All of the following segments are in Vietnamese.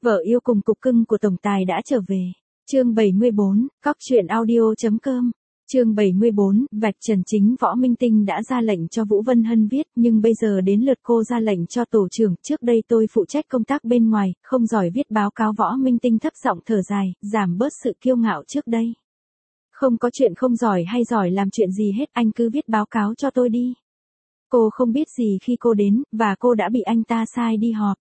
Vợ yêu cùng cục cưng của tổng tài đã trở về. Chương 74, Cóc truyện audio.com. Chương 74, vạch trần chính Võ Minh Tinh đã ra lệnh cho Vũ Vân Hân viết, nhưng bây giờ đến lượt cô ra lệnh cho tổ trưởng, trước đây tôi phụ trách công tác bên ngoài, không giỏi viết báo cáo. Võ Minh Tinh thấp giọng thở dài, giảm bớt sự kiêu ngạo trước đây. Không có chuyện không giỏi hay giỏi làm chuyện gì hết, anh cứ viết báo cáo cho tôi đi. Cô không biết gì khi cô đến, và cô đã bị anh ta sai đi họp.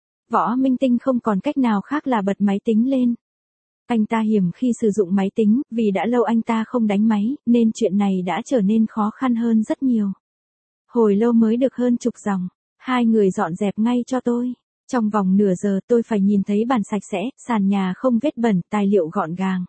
Võ Minh Tinh không còn cách nào khác là bật máy tính lên. Anh ta hiểm khi sử dụng máy tính, vì đã lâu anh ta không đánh máy, nên chuyện này đã trở nên khó khăn hơn rất nhiều. Hồi lâu mới được hơn chục dòng, hai người dọn dẹp ngay cho tôi. Trong vòng nửa giờ tôi phải nhìn thấy bàn sạch sẽ, sàn nhà không vết bẩn, tài liệu gọn gàng.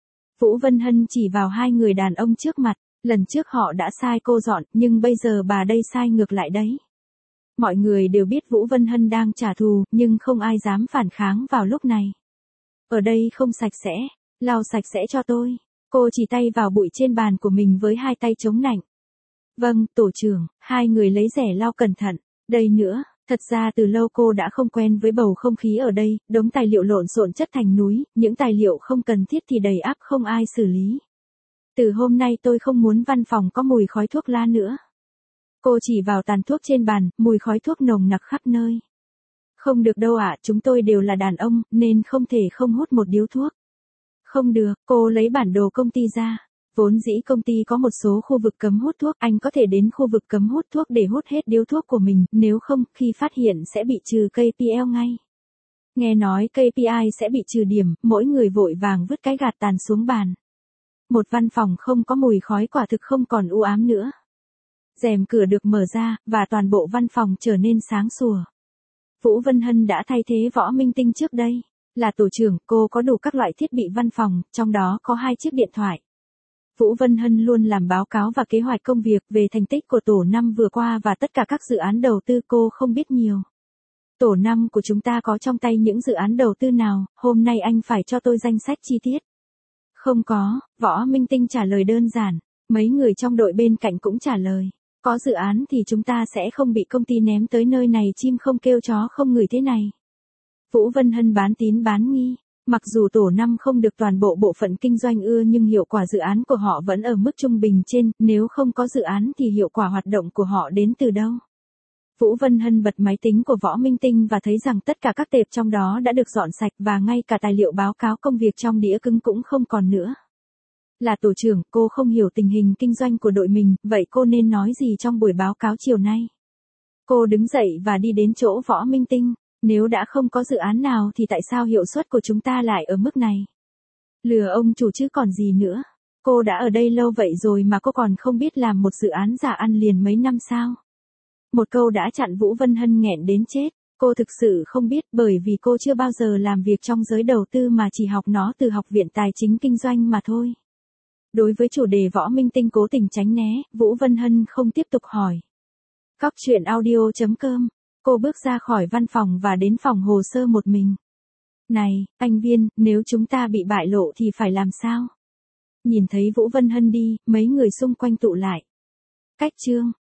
Vũ Vân Hân chỉ vào hai người đàn ông trước mặt, lần trước họ đã sai cô dọn, nhưng bây giờ bà đây sai ngược lại đấy. Mọi người đều biết Vũ Vân Hân đang trả thù, nhưng không ai dám phản kháng vào lúc này. Ở đây không sạch sẽ, lau sạch sẽ cho tôi. Cô chỉ tay vào bụi trên bàn của mình với hai tay chống nạnh. Vâng, tổ trưởng, hai người lấy rẻ lau cẩn thận. Đây nữa, thật ra từ lâu cô đã không quen với bầu không khí ở đây, đống tài liệu lộn xộn chất thành núi, những tài liệu không cần thiết thì đầy ắp không ai xử lý. Từ hôm nay tôi không muốn văn phòng có mùi khói thuốc lá nữa. Cô chỉ vào tàn thuốc trên bàn, mùi khói thuốc nồng nặc khắp nơi. Không được đâu ạ, chúng tôi đều là đàn ông, nên không thể không hút một điếu thuốc. Không được, cô lấy bản đồ công ty ra. Vốn dĩ công ty có một số khu vực cấm hút thuốc, anh có thể đến khu vực cấm hút thuốc để hút hết điếu thuốc của mình, nếu không, khi phát hiện sẽ bị trừ KPI ngay. Nghe nói KPI sẽ bị trừ điểm, mỗi người vội vàng vứt cái gạt tàn xuống bàn. Một văn phòng không có mùi khói quả thực không còn u ám nữa. Rèm cửa được mở ra, và toàn bộ văn phòng trở nên sáng sủa. Vũ Vân Hân đã thay thế Võ Minh Tinh trước đây. Là tổ trưởng, cô có đủ các loại thiết bị văn phòng, trong đó có 2 chiếc điện thoại. Vũ Vân Hân luôn làm báo cáo và kế hoạch công việc về thành tích của tổ 5 vừa qua và tất cả các dự án đầu tư. Cô không biết nhiều. Tổ 5 của chúng ta có trong tay những dự án đầu tư nào, hôm nay anh phải cho tôi danh sách chi tiết. Không có, Võ Minh Tinh trả lời đơn giản, mấy người trong đội bên cạnh cũng trả lời. Có dự án thì chúng ta sẽ không bị công ty ném tới nơi này chim không kêu chó không ngửi thế này. Vũ Vân Hân bán tín bán nghi. Mặc dù tổ 5 không được toàn bộ bộ phận kinh doanh ưa nhưng hiệu quả dự án của họ vẫn ở mức trung bình trên, nếu không có dự án thì hiệu quả hoạt động của họ đến từ đâu. Vũ Vân Hân bật máy tính của Võ Minh Tinh và thấy rằng tất cả các tệp trong đó đã được dọn sạch và ngay cả tài liệu báo cáo công việc trong đĩa cứng cũng không còn nữa. Là tổ trưởng, cô không hiểu tình hình kinh doanh của đội mình, vậy cô nên nói gì trong buổi báo cáo chiều nay? Cô đứng dậy và đi đến chỗ Võ Minh Tinh. Nếu đã không có dự án nào thì tại sao hiệu suất của chúng ta lại ở mức này? Lừa ông chủ chứ còn gì nữa. Cô đã ở đây lâu vậy rồi mà cô còn không biết làm một dự án giả ăn liền mấy năm sao? Một câu đã chặn Vũ Vân Hân nghẹn đến chết. Cô thực sự không biết bởi vì cô chưa bao giờ làm việc trong giới đầu tư mà chỉ học nó từ Học viện Tài chính Kinh doanh mà thôi. Đối với chủ đề Võ Minh Tinh cố tình tránh né, Vũ Vân Hân không tiếp tục hỏi. Cóc truyện audio.com. Cô bước ra khỏi văn phòng và đến phòng hồ sơ một mình. Này, anh Viên, nếu chúng ta bị bại lộ thì phải làm sao? Nhìn thấy Vũ Vân Hân đi, mấy người xung quanh tụ lại. Cách chương.